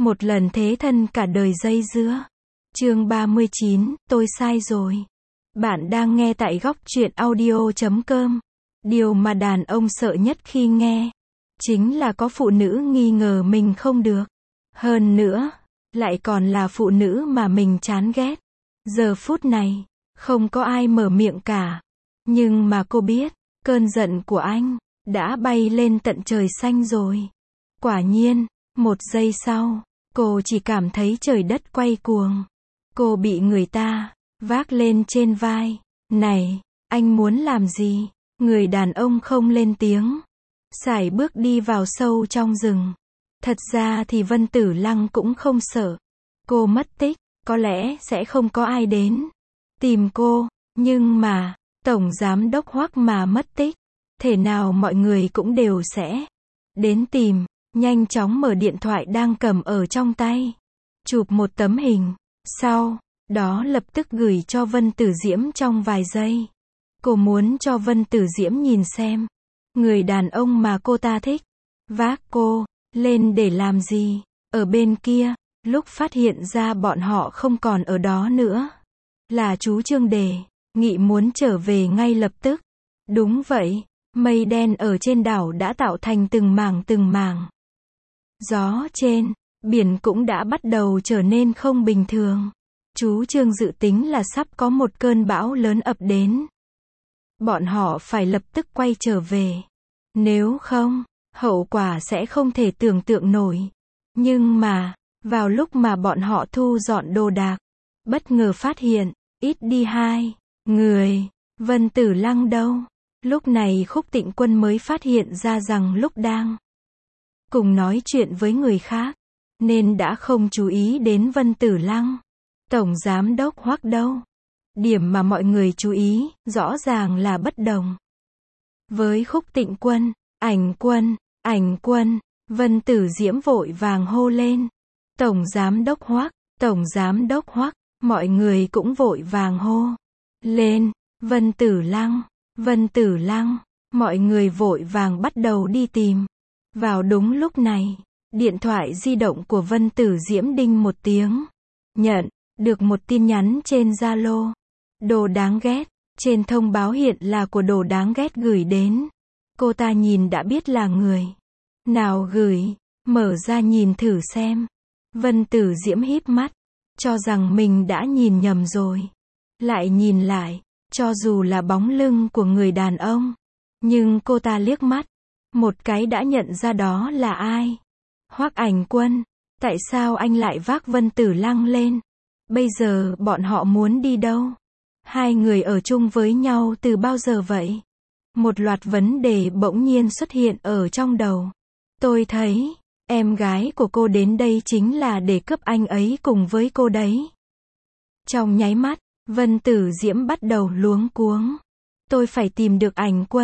Một lần thế thân cả đời dây dưa. Chương 39, tôi sai rồi. Bạn đang nghe tại góc truyện audio.com. Điều mà đàn ông sợ nhất khi nghe, chính là có phụ nữ nghi ngờ mình không được. Hơn nữa, lại còn là phụ nữ mà mình chán ghét. Giờ phút này, không có ai mở miệng cả. Nhưng mà cô biết, cơn giận của anh đã bay lên tận trời xanh rồi. Quả nhiên, một giây sau, cô chỉ cảm thấy trời đất quay cuồng. Cô bị người ta vác lên trên vai. Này, anh muốn làm gì? Người đàn ông không lên tiếng. Sải bước đi vào sâu trong rừng. Thật ra thì Vân Tử Lăng cũng không sợ. Cô mất tích, có lẽ sẽ không có ai đến tìm cô. Nhưng mà, Tổng Giám Đốc Hoắc mà mất tích, thể nào mọi người cũng đều sẽ đến tìm. Nhanh chóng mở điện thoại đang cầm ở trong tay. Chụp một tấm hình. Sau đó lập tức gửi cho Vân Tử Diễm trong vài giây. Cô muốn cho Vân Tử Diễm nhìn xem. Người đàn ông mà cô ta thích, vác cô lên để làm gì? Ở bên kia, lúc phát hiện ra bọn họ không còn ở đó nữa, là chú Trương Đề nghị muốn trở về ngay lập tức. Đúng vậy, mây đen ở trên đảo đã tạo thành từng mảng. Gió trên biển cũng đã bắt đầu trở nên không bình thường. Chú Trương dự tính là sắp có một cơn bão lớn ập đến. Bọn họ phải lập tức quay trở về. Nếu không, hậu quả sẽ không thể tưởng tượng nổi. Nhưng mà, vào lúc mà bọn họ thu dọn đồ đạc, bất ngờ phát hiện, ít đi 2 người. Vân Tử Lăng đâu? Lúc này Khúc Tịnh Quân mới phát hiện ra rằng lúc đang cùng nói chuyện với người khác, nên đã không chú ý đến Vân Tử Lăng. Tổng Giám Đốc Hoắc đâu? Điểm mà mọi người chú ý, rõ ràng là bất đồng. Với Khúc Tịnh Quân, ảnh quân, Vân Tử Diễm vội vàng hô lên. Tổng Giám Đốc Hoắc, mọi người cũng vội vàng hô lên. Vân Tử Lăng, mọi người vội vàng bắt đầu đi tìm. Vào đúng lúc này, điện thoại di động của Vân Tử Diễm đinh một tiếng. Nhận được một tin nhắn trên Zalo. Đồ đáng ghét. Trên thông báo hiện là của Đồ đáng ghét gửi đến. Cô ta nhìn đã biết là người nào gửi. Mở ra nhìn thử xem. Vân Tử Diễm híp mắt, cho rằng mình đã nhìn nhầm rồi. Lại nhìn lại, cho dù là bóng lưng của người đàn ông, nhưng cô ta liếc mắt một cái đã nhận ra đó là ai. Hoắc Ảnh Quân, tại sao anh lại vác Vân Tử Lăng lên? Bây giờ bọn họ muốn đi đâu? Hai người ở chung với nhau từ bao giờ vậy? Một loạt vấn đề bỗng nhiên xuất hiện ở trong đầu. Tôi thấy, em gái của cô đến đây chính là để cướp anh ấy cùng với cô đấy. Trong nháy mắt, Vân Tử Diễm bắt đầu luống cuống. Tôi phải tìm được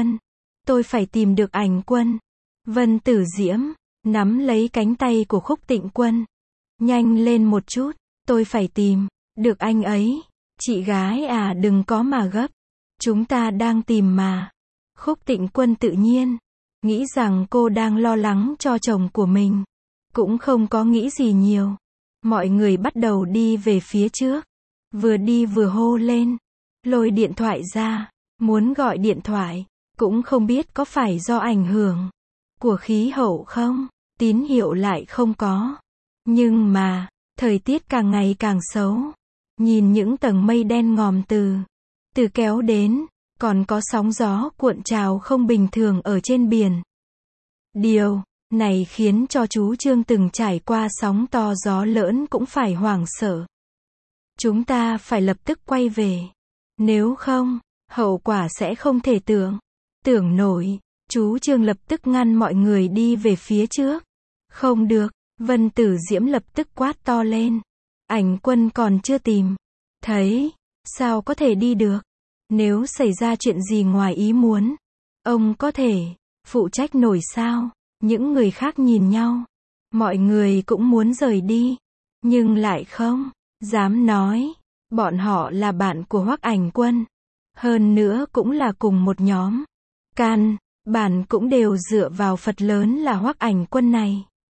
Ảnh Quân. Vân Tử Diễm nắm lấy cánh tay của Khúc Tịnh Quân. Nhanh lên một chút, tôi phải tìm được anh ấy. Chị gái à, đừng có mà gấp. Chúng ta đang tìm mà. Khúc Tịnh Quân tự nhiên nghĩ rằng cô đang lo lắng cho chồng của mình. Cũng không có nghĩ gì nhiều. Mọi người bắt đầu đi về phía trước. Vừa đi vừa hô lên. Lôi điện thoại ra. Muốn gọi điện thoại. Cũng không biết có phải do ảnh hưởng của khí hậu không? Tín hiệu lại không có. Nhưng mà, thời tiết càng ngày càng xấu. Nhìn những tầng mây đen ngòm từ kéo đến, còn có sóng gió cuộn trào không bình thường ở trên biển. Điều này khiến cho chú Trương từng trải qua sóng to gió lớn cũng phải hoảng sợ. Chúng ta phải lập tức quay về. Nếu không, hậu quả sẽ không thể tưởng nổi. Chú Trương lập tức ngăn mọi người đi về phía trước. Không được, Vân Tử Diễm lập tức quát to lên. Ảnh Quân còn chưa tìm thấy, sao có thể đi được? Nếu xảy ra chuyện gì ngoài ý muốn, ông có thể phụ trách nổi sao? Những người khác nhìn nhau. Mọi người cũng muốn rời đi, nhưng lại không dám nói. Bọn họ là bạn của Hoắc Ảnh Quân. Hơn nữa cũng là cùng một nhóm. Căn bản cũng đều dựa vào Phật lớn là Hoắc Ảnh Quân này.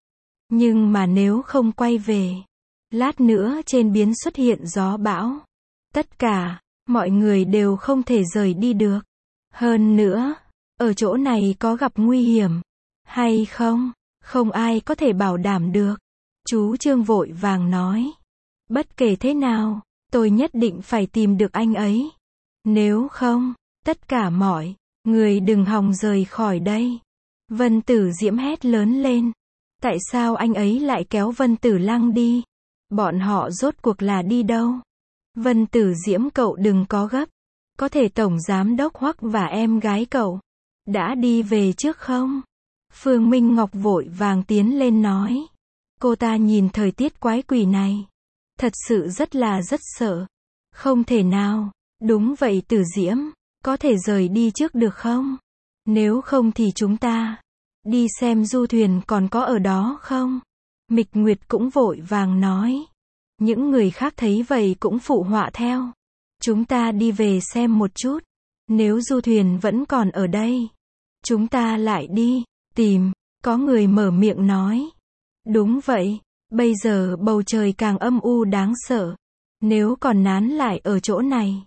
Nhưng mà nếu không quay về, lát nữa trên biến xuất hiện gió bão. Tất cả, mọi người đều không thể rời đi được. Hơn nữa, ở chỗ này có gặp nguy hiểm hay không? Không ai có thể bảo đảm được. Chú Trương vội vàng nói. Bất kể thế nào, tôi nhất định phải tìm được anh ấy. Nếu không, tất cả mọi người đừng hòng rời khỏi đây. Vân Tử Diễm hét lớn lên. Tại sao anh ấy lại kéo Vân Tử Lăng đi? Bọn họ rốt cuộc là đi đâu? Vân Tử Diễm, cậu đừng có gấp. Có thể Tổng Giám đốc Hoắc và em gái cậu đã đi về trước không? Phương Minh Ngọc vội vàng tiến lên nói. Cô ta nhìn thời tiết quái quỷ này, thật sự rất sợ. Không thể nào. Đúng vậy Tử Diễm, có thể rời đi trước được không? Nếu không thì chúng ta đi xem du thuyền còn có ở đó không? Mịch Nguyệt cũng vội vàng nói. Những người khác thấy vậy cũng phụ họa theo. Chúng ta đi về xem một chút. Nếu du thuyền vẫn còn ở đây, chúng ta lại đi tìm. Có người mở miệng nói. Đúng vậy, bây giờ bầu trời càng âm u đáng sợ. Nếu còn nán lại ở chỗ này,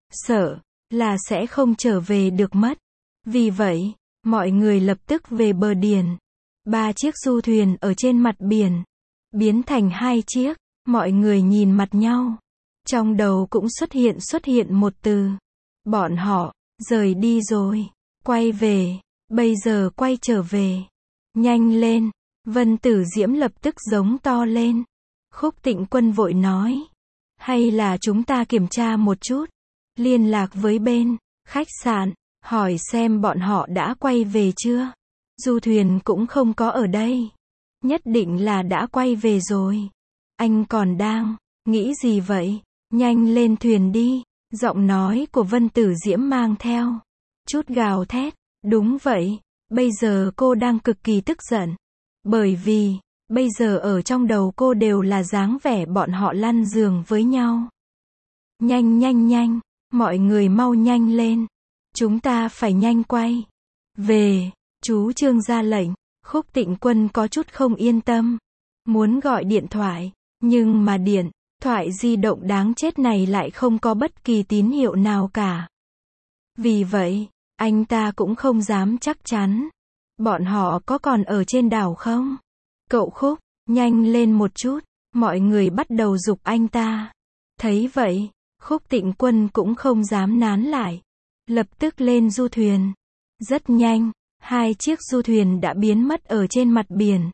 sợ là sẽ không trở về được mất. Vì vậy, mọi người lập tức về bờ biển. 3 chiếc du thuyền ở trên mặt biển biến thành 2 chiếc. Mọi người nhìn mặt nhau. Trong đầu cũng xuất hiện một từ. Bọn họ rời đi rồi. Quay về. Bây giờ quay trở về. Nhanh lên. Vân Tử Diễm lập tức giống to lên. Khúc Tịnh Quân vội nói. Hay là chúng ta kiểm tra một chút. Liên lạc với bên khách sạn. Hỏi xem bọn họ đã quay về chưa. Du thuyền cũng không có ở đây. Nhất định là đã quay về rồi. Anh còn đang nghĩ gì vậy? Nhanh lên thuyền đi. Giọng nói của Vân Tử Diễm mang theo chút gào thét. Đúng vậy. Bây giờ cô đang cực kỳ tức giận. Bởi vì, bây giờ ở trong đầu cô đều là dáng vẻ bọn họ lăn giường với nhau. Nhanh. Mọi người mau nhanh lên. Chúng ta phải nhanh quay về. Chú Trương ra lệnh. Khúc Tịnh Quân có chút không yên tâm. Muốn gọi điện thoại. Nhưng mà điện thoại di động đáng chết này lại không có bất kỳ tín hiệu nào cả. Vì vậy, anh ta cũng không dám chắc chắn. Bọn họ có còn ở trên đảo không? Cậu Khúc, nhanh lên một chút. Mọi người bắt đầu giục anh ta. Thấy vậy, Khúc Tịnh Quân cũng không dám nán lại. Lập tức lên du thuyền. Rất nhanh, 2 chiếc du thuyền đã biến mất ở trên mặt biển.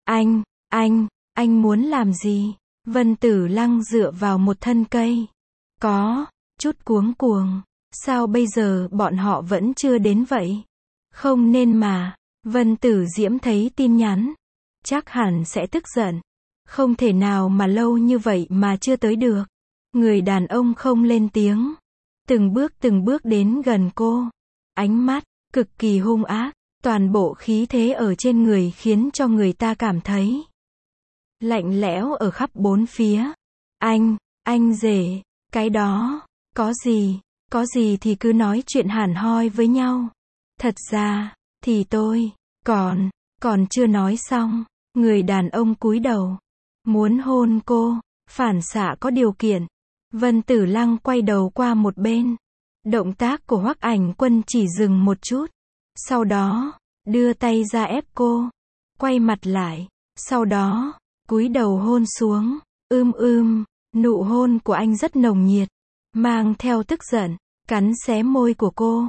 Anh muốn làm gì? Vân Tử Lăng dựa vào một thân cây. Có chút cuống cuồng. Sao bây giờ bọn họ vẫn chưa đến vậy? Không nên mà. Vân Tử Diễm thấy tin nhắn. Chắc hẳn sẽ tức giận. Không thể nào mà lâu như vậy mà chưa tới được. Người đàn ông không lên tiếng. Từng bước đến gần cô. Ánh mắt cực kỳ hung ác. Toàn bộ khí thế ở trên người khiến cho người ta cảm thấy lạnh lẽo ở khắp bốn phía. Anh rể, cái đó, có gì thì cứ nói chuyện hàn hoi với nhau. Thật ra, thì tôi, còn chưa nói xong. Người đàn ông cúi đầu, muốn hôn cô, phản xạ có điều kiện. Vân Tử Lăng quay đầu qua một bên. Động tác của Hoắc Ảnh Quân chỉ dừng một chút. Sau đó, đưa tay ra ép cô. Quay mặt lại. Sau đó, cúi đầu hôn xuống. Nụ hôn của anh rất nồng nhiệt. Mang theo tức giận. Cắn xé môi của cô.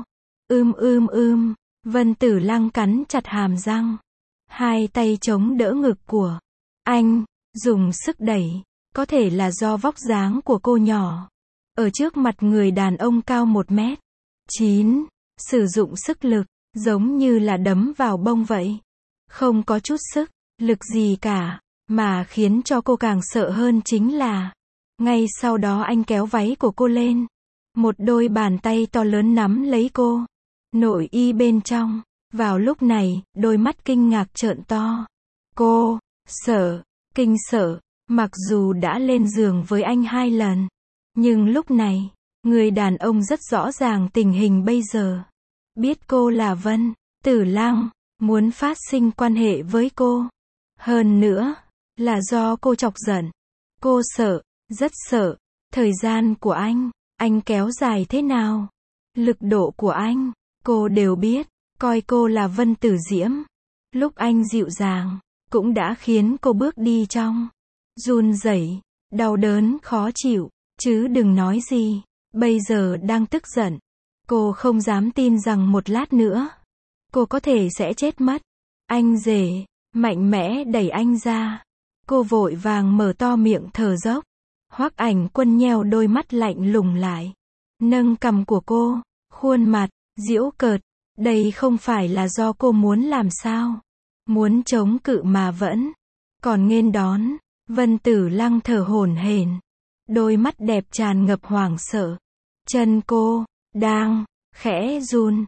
Vân Tử Lăng cắn chặt hàm răng. 2 tay chống đỡ ngực của anh. Dùng sức đẩy. Có thể là do vóc dáng của cô nhỏ. Ở trước mặt người đàn ông cao 1m9. Sử dụng sức lực. Giống như là đấm vào bông vậy. Không có chút sức lực gì cả. Mà khiến cho cô càng sợ hơn chính là ngay sau đó anh kéo váy của cô lên. Một đôi bàn tay to lớn nắm lấy cô. Nội y bên trong. Vào lúc này, đôi mắt kinh ngạc trợn to. Cô kinh sợ. Mặc dù đã lên giường với anh 2 lần. Nhưng lúc này, người đàn ông rất rõ ràng tình hình bây giờ. Biết cô là Vân Tử Lăng, muốn phát sinh quan hệ với cô. Hơn nữa, là do cô chọc giận. Cô sợ, rất sợ. Thời gian của anh kéo dài thế nào? Lực độ của anh, cô đều biết. Coi cô là Vân Tử Diễm. Lúc anh dịu dàng, cũng đã khiến cô bước đi trong run rẩy, đau đớn khó chịu, chứ đừng nói gì. Bây giờ đang tức giận. Cô không dám tin rằng một lát nữa, cô có thể sẽ chết mất. Anh rể, mạnh mẽ đẩy anh ra. Cô vội vàng mở to miệng thở dốc. Hoắc Ảnh Quân nheo đôi mắt lạnh lùng lại. Nâng cằm của cô, khuôn mặt, giễu cợt. Đây không phải là do cô muốn làm sao? Muốn chống cự mà vẫn còn nghênh đón. Vân Tử Lăng thở hổn hển. Đôi mắt đẹp tràn ngập hoảng sợ. Chân cô đang khẽ run.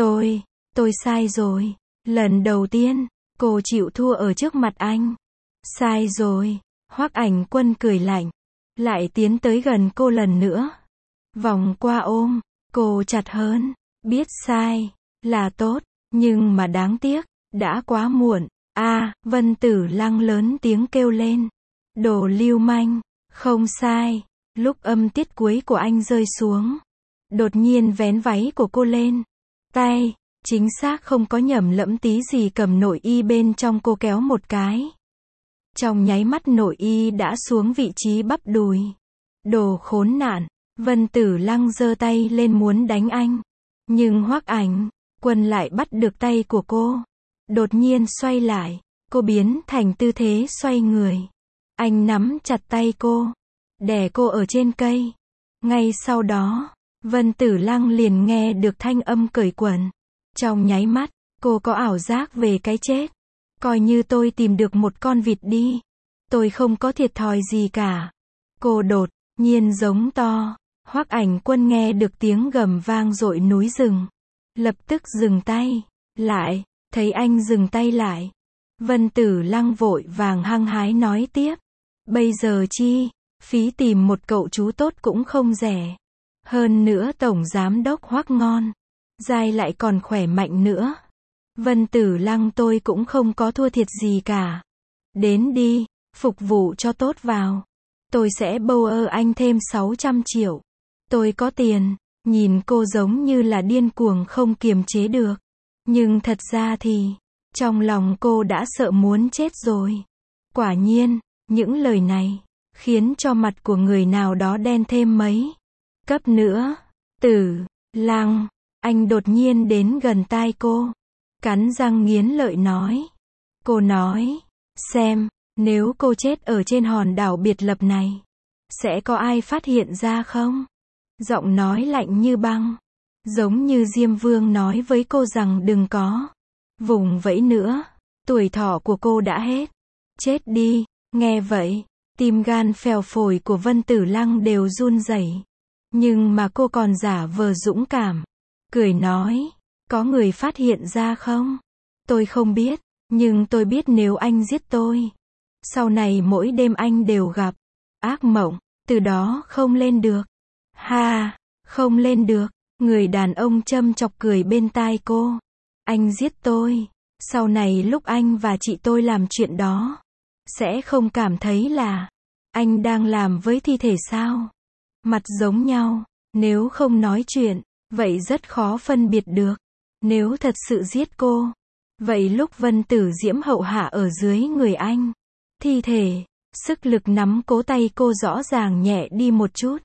Tôi sai rồi. Lần đầu tiên, cô chịu thua ở trước mặt anh. Sai rồi. Hoắc Ảnh Quân cười lạnh. Lại tiến tới gần cô lần nữa. Vòng qua ôm cô chặt hơn. Biết sai là tốt, nhưng mà đáng tiếc, đã quá muộn. Vân Tử Lăng lớn tiếng kêu lên. Đồ lưu manh, không sai. Lúc âm tiết cuối của anh rơi xuống, đột nhiên vén váy của cô lên. Tay, chính xác không có nhầm lẫn tí gì cầm nội y bên trong cô kéo một cái. Trong nháy mắt nội y đã xuống vị trí bắp đùi. Đồ khốn nạn. Vân Tử Lăng giơ tay lên muốn đánh anh. Nhưng Hoắc Ảnh Quân lại bắt được tay của cô. Đột nhiên xoay lại. Cô biến thành tư thế xoay người. Anh nắm chặt tay cô. Đè cô ở trên cây. Ngay sau đó, Vân Tử Lăng liền nghe được thanh âm cởi quần. Trong nháy mắt, cô có ảo giác về cái chết. Coi như tôi tìm được một con vịt đi. Tôi không có thiệt thòi gì cả. Cô đột nhiên giống to. Hoắc Ảnh Quân nghe được tiếng gầm vang dội núi rừng. Lập tức dừng tay lại. Thấy anh dừng tay lại, Vân Tử Lăng vội vàng hăng hái nói tiếp. Bây giờ chi phí tìm một cậu chú tốt cũng không rẻ. Hơn nữa Tổng Giám Đốc Hoắc ngon dai lại còn khỏe mạnh nữa. Vân Tử Lăng tôi cũng không có thua thiệt gì cả. Đến đi, phục vụ cho tốt vào. Tôi sẽ bâu anh thêm 600 triệu. Tôi có tiền. Nhìn cô giống như là điên cuồng không kiềm chế được. Nhưng thật ra thì, trong lòng cô đã sợ muốn chết rồi. Quả nhiên, những lời này, khiến cho mặt của người nào đó đen thêm mấy cấp nữa. Tử Lăng, anh đột nhiên đến gần tai cô. Cắn răng nghiến lợi nói. Cô nói, xem, nếu cô chết ở trên hòn đảo biệt lập này, sẽ có ai phát hiện ra không? Giọng nói lạnh như băng. Giống như Diêm Vương nói với cô rằng đừng có vùng vẫy nữa. Tuổi thọ của cô đã hết. Chết đi. Nghe vậy, tim gan phèo phổi của Vân Tử Lăng đều run rẩy. Nhưng mà cô còn giả vờ dũng cảm. Cười nói, có người phát hiện ra không? Tôi không biết, nhưng tôi biết nếu anh giết tôi, sau này mỗi đêm anh đều gặp ác mộng, từ đó không lên được. Ha, không lên được. Người đàn ông châm chọc cười bên tai cô. Anh giết tôi, sau này lúc anh và chị tôi làm chuyện đó, sẽ không cảm thấy là anh đang làm với thi thể sao? Mặt giống nhau, nếu không nói chuyện, vậy rất khó phân biệt được. Nếu thật sự giết cô, vậy lúc Vân Tử Diễm hậu hạ ở dưới người anh, thi thể, sức lực nắm cố tay cô rõ ràng nhẹ đi một chút.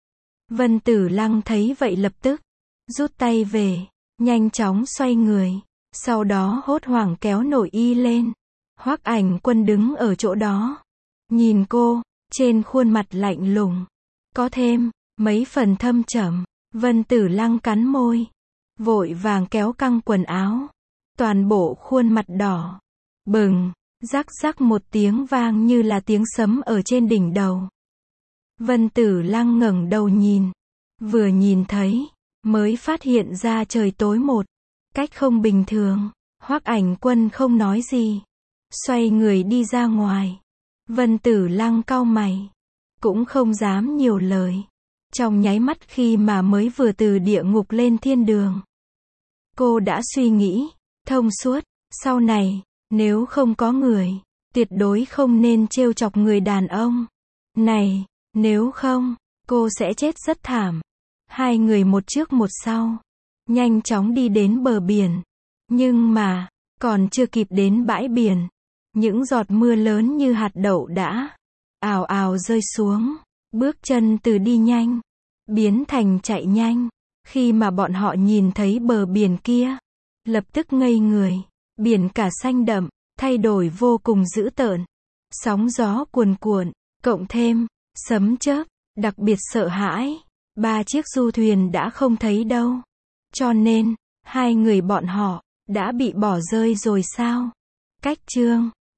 Vân Tử Lăng thấy vậy lập tức rút tay về, nhanh chóng xoay người, sau đó hốt hoảng kéo nội y lên. Hoắc Ảnh Quân đứng ở chỗ đó, nhìn cô, trên khuôn mặt lạnh lùng, có thêm mấy phần thâm trầm. Vân Tử Lăng cắn môi, vội vàng kéo căng quần áo, toàn bộ khuôn mặt đỏ bừng, rắc rắc một tiếng vang như là tiếng sấm ở trên đỉnh đầu. Vân Tử Lăng ngẩng đầu nhìn, vừa nhìn thấy, mới phát hiện ra trời tối một cách không bình thường. Hoắc Ảnh Quân không nói gì, xoay người đi ra ngoài. Vân Tử Lăng cau mày, cũng không dám nhiều lời. Trong nháy mắt khi mà mới vừa từ địa ngục lên thiên đường, cô đã suy nghĩ thông suốt, sau này nếu không có người Tuyệt đối không nên trêu chọc người đàn ông này, nếu không, cô sẽ chết rất thảm. Hai người một trước một sau, nhanh chóng đi đến bờ biển. Nhưng mà, còn chưa kịp đến bãi biển, những giọt mưa lớn như hạt đậu đã ào ào rơi xuống. Bước chân từ đi nhanh, biến thành chạy nhanh. Khi mà bọn họ nhìn thấy bờ biển kia, lập tức ngây người. Biển cả xanh đậm, thay đổi vô cùng dữ tợn. Sóng gió cuồn cuộn, cộng thêm sấm chớp, đặc biệt sợ hãi. 3 chiếc du thuyền đã không thấy đâu. Cho nên, hai người bọn họ đã bị bỏ rơi rồi sao? Cách chương